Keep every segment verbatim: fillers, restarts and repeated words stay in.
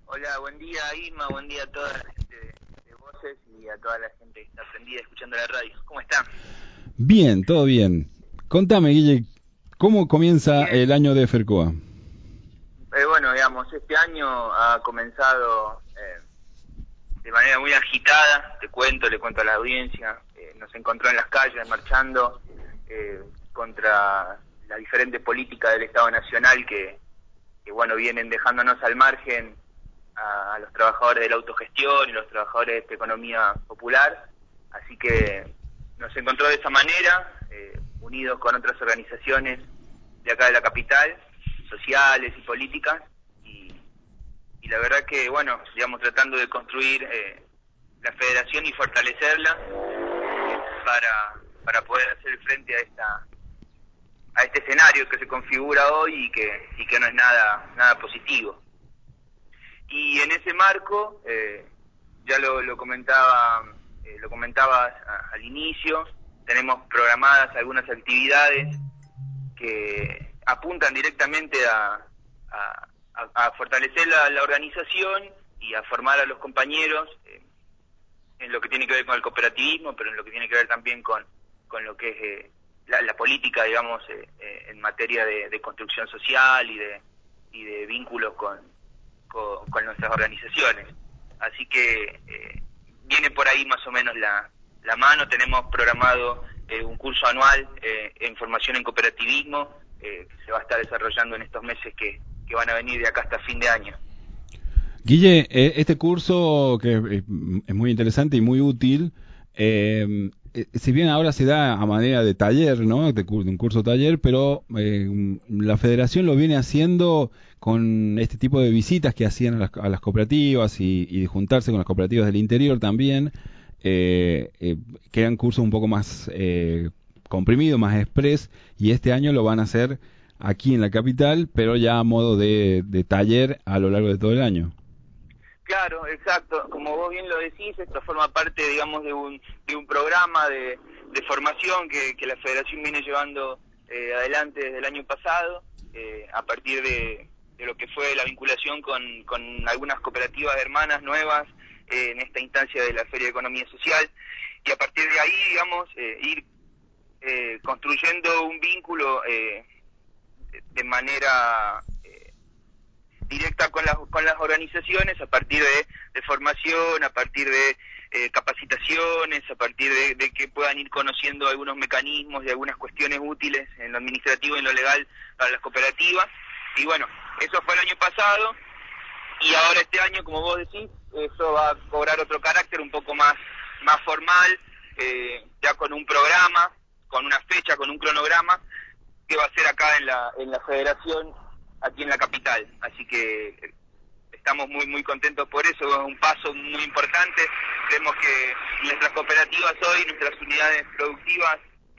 Hola, buen día Isma, buen día a toda la gente de, de Voces y a toda la gente que está prendida escuchando la radio. ¿Cómo están? Bien, todo bien. Contame, Guille, ¿cómo comienza Bien, el año de FERCOA? eh, bueno, digamos, este año ha comenzado eh, de manera muy agitada, te cuento, le cuento a la audiencia, eh, nos encontró en las calles marchando eh, contra la diferente política del Estado Nacional que, que, bueno, vienen dejándonos al margen a, a los trabajadores de la autogestión y los trabajadores de esta economía popular, así que nos encontró de esa manera, eh, unidos con otras organizaciones de acá de la capital, sociales y políticas, y, y la verdad que, bueno, digamos, tratando de construir eh, la federación y fortalecerla eh, para, para poder hacer frente a esta a este escenario que se configura hoy y que, y que no es nada, nada positivo. Y en ese marco, eh, ya lo, lo comentaba, eh, lo comentabas a, al inicio, tenemos programadas algunas actividades que apuntan directamente a, a, a fortalecer la, la organización y a formar a los compañeros eh, en lo que tiene que ver con el cooperativismo, pero en lo que tiene que ver también con, con lo que es eh, la, la política, digamos, eh, eh, en materia de, de construcción social y de, y de vínculos con, con, con nuestras organizaciones. Así que eh, viene por ahí más o menos la, la mano. Tenemos programado eh, un curso anual eh, en formación en cooperativismo eh, que se va a estar desarrollando en estos meses que, que van a venir de acá hasta fin de año. Guille, eh, este curso que eh, es muy interesante y muy útil, eh, eh, si bien ahora se da a manera de taller, ¿no? De, cur- de un curso taller, pero eh, la federación lo viene haciendo con este tipo de visitas que hacían a las, a las cooperativas y, y de juntarse con las cooperativas del interior también, eh, eh, que eran cursos un poco más eh, comprimidos, más express, y este año lo van a hacer aquí en la capital, pero ya a modo de, de taller a lo largo de todo el año. Claro, exacto. Como vos bien lo decís, esto forma parte, digamos, de un de un programa de, de formación que, que la Federación viene llevando eh, adelante desde el año pasado, eh, a partir de, de lo que fue la vinculación con, con algunas cooperativas hermanas nuevas eh, en esta instancia de la Feria de Economía Social, y a partir de ahí, digamos, eh, ir eh, construyendo un vínculo eh, de, de manera eh, directa con las con las organizaciones a partir de, de formación, a partir de eh, capacitaciones, a partir de, de que puedan ir conociendo algunos mecanismos y algunas cuestiones útiles en lo administrativo y en lo legal para las cooperativas. Y bueno, eso fue el año pasado y ahora este año, como vos decís, eso va a cobrar otro carácter un poco más, más formal, eh, ya con un programa, con una fecha, con un cronograma, que va a ser acá en la, en la federación, aquí en la capital. Así que estamos muy muy contentos por eso, es un paso muy importante. Vemos que nuestras cooperativas hoy, nuestras unidades productivas,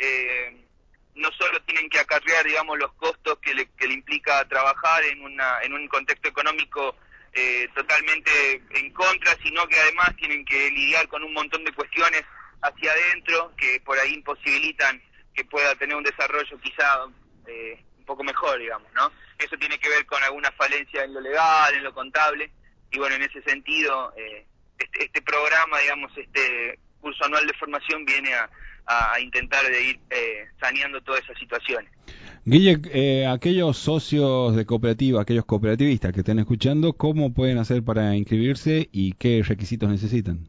eh, no solo tienen que acarrear, digamos, los costos que le, que le implica trabajar en una en un contexto económico eh, totalmente en contra, sino que además tienen que lidiar con un montón de cuestiones hacia adentro que por ahí imposibilitan que pueda tener un desarrollo quizá eh, un poco mejor, digamos, ¿no? Eso tiene que ver con alguna falencia en lo legal, en lo contable, y bueno, en ese sentido, eh, este, este programa, digamos, este curso anual de formación viene a, a, a intentar de ir eh, saneando todas esas situaciones. Guille, eh, aquellos socios de cooperativa, aquellos cooperativistas que estén escuchando, ¿cómo pueden hacer para inscribirse y qué requisitos necesitan?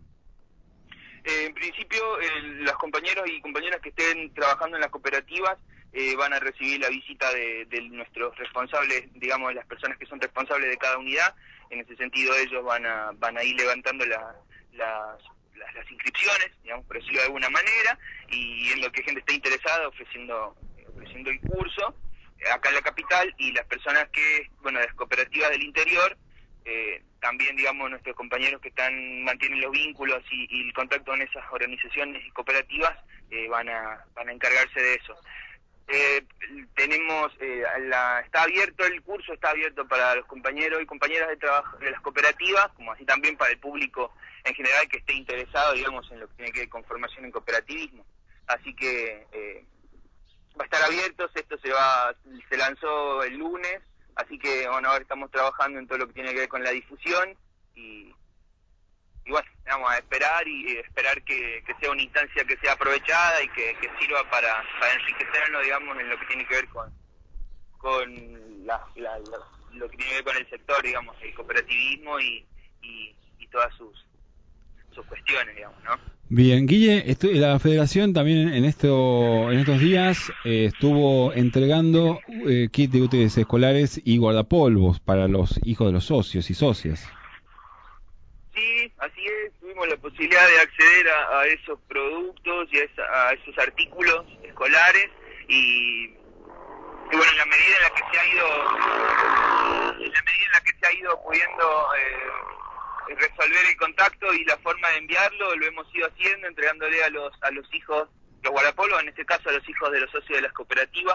Eh, en principio, eh, los compañeros y compañeras que estén trabajando en las cooperativas eh, van a recibir la visita de, de nuestros responsables, digamos, de las personas que son responsables de cada unidad. En ese sentido, ellos van a van a ir levantando la, las, las, las inscripciones, digamos, por decirlo de alguna manera, y en lo que gente esté interesada ofreciendo ofreciendo el curso eh, acá en la capital, y las personas que, bueno, las cooperativas del interior, eh, también, digamos, nuestros compañeros que están mantienen los vínculos y, y el contacto con esas organizaciones y cooperativas eh, van a van a encargarse de eso. Eh, tenemos eh, la, está abierto el curso, está abierto para los compañeros y compañeras de trabajo de las cooperativas, como así también para el público en general que esté interesado, digamos, en lo que tiene que ver con formación en cooperativismo. Así que eh, va a estar abierto, esto se va se lanzó el lunes, así que bueno, ahora estamos trabajando en todo lo que tiene que ver con la difusión y, y bueno, vamos a esperar y esperar que, que sea una instancia que sea aprovechada y que, que sirva para, para enriquecernos, digamos, en lo que tiene que ver con, con la, la, la, lo que tiene que ver con el sector, digamos, el cooperativismo y, y, y todas sus, sus cuestiones, digamos, ¿no? Bien, Guille, estu- la Federación también en esto, en estos días eh, estuvo entregando eh, kit de útiles escolares y guardapolvos para los hijos de los socios y socias. Sí, así es, tuvimos la posibilidad de acceder a, a esos productos y a, esa, a esos artículos escolares y, y bueno, en la medida en la que se ha ido, en la medida en la que se ha ido pudiendo eh, resolver el contacto y la forma de enviarlo, lo hemos ido haciendo, entregándole a los a los hijos, los guardapolvos, en este caso a los hijos de los socios de las cooperativas.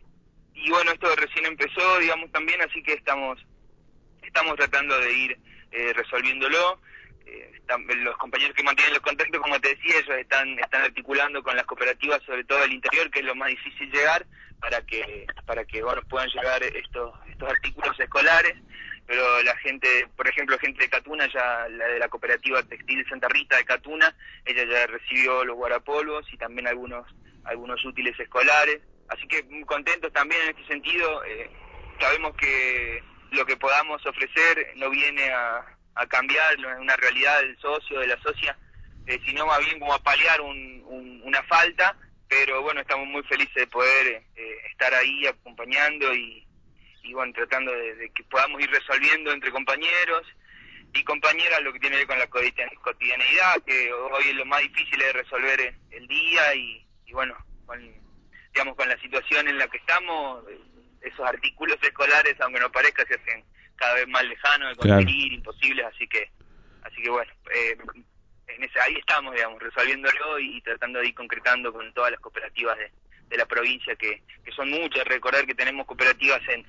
Y bueno, esto recién empezó, digamos, también, así que estamos estamos tratando de ir eh, resolviéndolo. Eh, están, los compañeros que mantienen los contactos, como te decía, ellos están están articulando con las cooperativas, sobre todo del interior, que es lo más difícil llegar, para que para que bueno, puedan llegar estos estos artículos escolares. Pero la gente, por ejemplo, gente de Catuna, ya la de la cooperativa textil Santa Rita de Catuna, ella ya recibió los guardapolvos y también algunos algunos útiles escolares. Así que muy contentos también en este sentido. Eh, sabemos que lo que podamos ofrecer no viene a, a cambiar una realidad del socio, de la socia, eh, sino más bien como a paliar un, un, una falta, pero bueno, estamos muy felices de poder eh, estar ahí acompañando y, y bueno, tratando de, de que podamos ir resolviendo entre compañeros y compañeras lo que tiene que ver con la cotidianeidad, que hoy es lo más difícil de resolver el día y, y bueno, con, digamos, con la situación en la que estamos, esos artículos escolares, aunque no parezca, se hacen cada vez más lejanos de conseguir, claro, imposibles, así que así que bueno, eh, en ese, ahí estamos, digamos, resolviéndolo y, y tratando de ir concretando con todas las cooperativas de, de la provincia, que, que son muchas. Recordar que tenemos cooperativas en,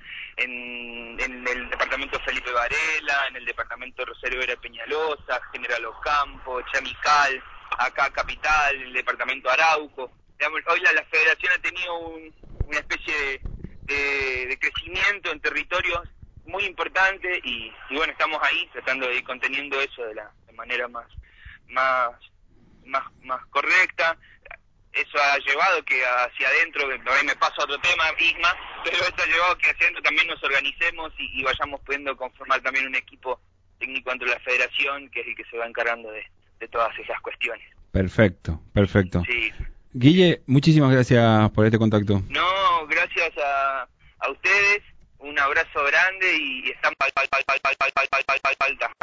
en, en el departamento Felipe Varela, en el departamento Rosario Vera Peñalosa, General Ocampo, Chamical, acá Capital, el departamento Arauco. Digamos, hoy la, la federación ha tenido un, una especie de, de, de crecimiento en territorios muy importante y, y bueno, estamos ahí tratando de ir conteniendo eso de la de manera más más más más correcta. Eso ha llevado que hacia adentro, por ahí me paso a otro tema, Isma, pero eso ha llevado que hacia adentro también nos organicemos y, y vayamos pudiendo conformar también un equipo técnico entre la federación, que es el que se va encargando de, de todas esas cuestiones. Perfecto, perfecto. Sí. Guille, muchísimas gracias por este contacto. No, gracias a, a ustedes, un abrazo grande y están pal, pal, pal, pal, pal, pal, pal, pal, pal, pal,